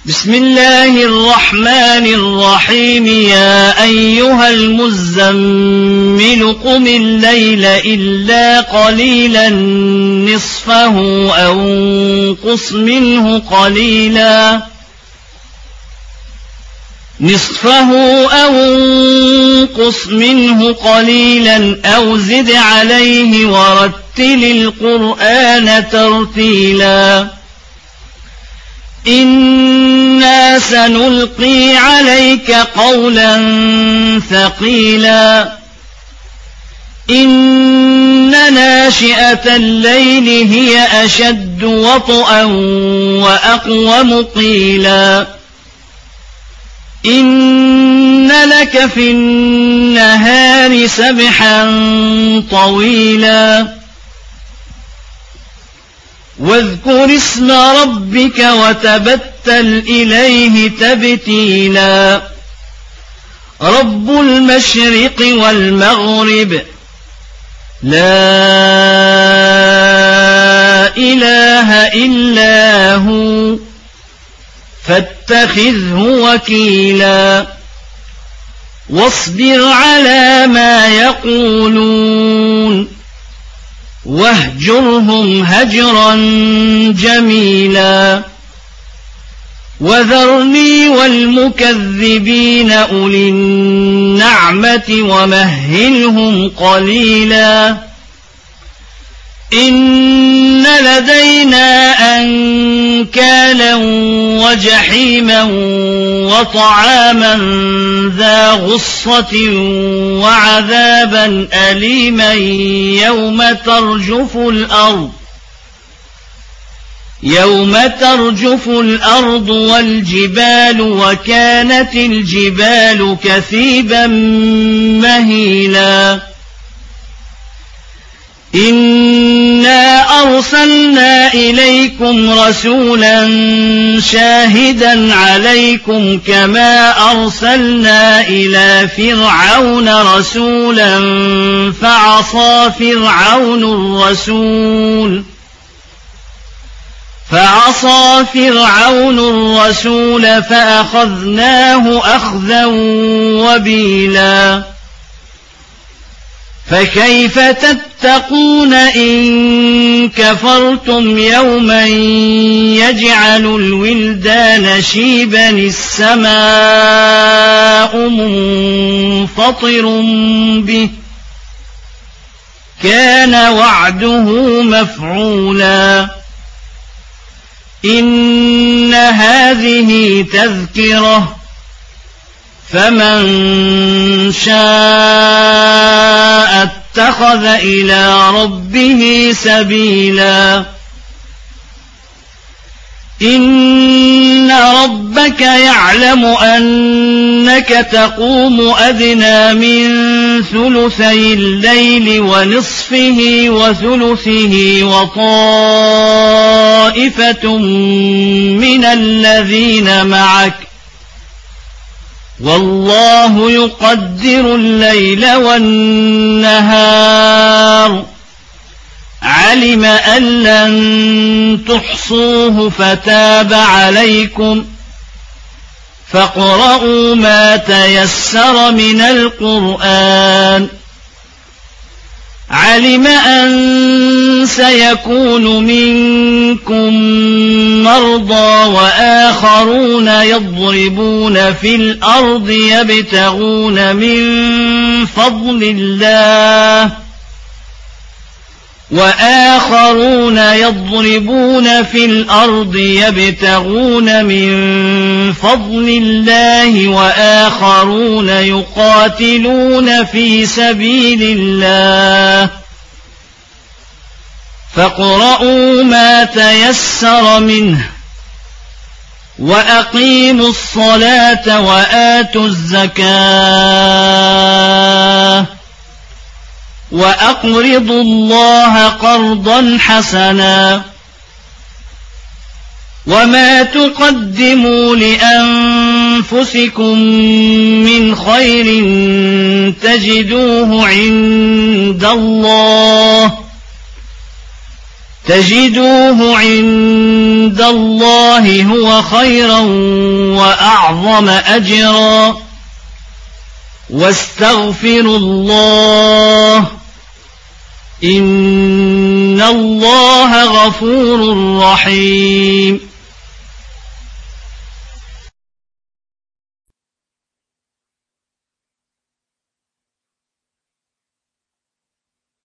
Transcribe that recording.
بسم الله الرحمن الرحيم يا أيها المزمل قم الليل إلا قليلا نصفه أو انقص منه قليلا أو زد عليه ورتل القرآن ترتيلا إنا سنلقي عليك قولا ثقيلا إن ناشئة الليل هي أشد وطئا وأقوم قيلا إن لك في النهار سبحا طويلا واذكر اسم ربك وتبتل إليه تبتيلا رب المشرق والمغرب لا إله إلا هو فاتخذه وكيلا واصبر على ما يقولون واهجرهم هجرا جميلا وذرني والمكذبين أولي النعمة ومهلهم قليلا إن لدينا أنكالا وجحيما وطعاما ذا غصة وعذابا أليما يوم ترجف الأرض والجبال وكانت الجبال كثيبا مهيلا إنا أرسلنا إليكم رسولا شاهدا عليكم كما أرسلنا إلى فرعون رسولا فعصى فرعون الرسول فأخذناه أخذا وبيلا فكيف تتقون إن كفرتم يوما يجعل الولدان شيبا السماء منفطر به كان وعده مفعولا إن هذه تذكرة فمن شاء اتخذ إلى ربه سبيلا إن ربك يعلم أنك تقوم أدنى من ثلثي الليل ونصفه وثلثه وطائفة من الذين معك والله يقدر الليل والنهار علم أن لن تحصوه فتاب عليكم فاقرؤوا ما تيسر من القرآن علم أن سيكون منكم مرضى وآخرون يضربون في الأرض يبتغون من فضل الله وآخرون يقاتلون في سبيل الله فاقرؤوا ما تيسر منه وأقيموا الصلاة وآتوا الزكاة وأقرضوا الله قرضا حسنا وما تقدموا لأنفسكم من خير تجدوه عند الله تجدوه عند الله هو خيرا وأعظم أجرا واستغفروا الله إن الله غفور رحيم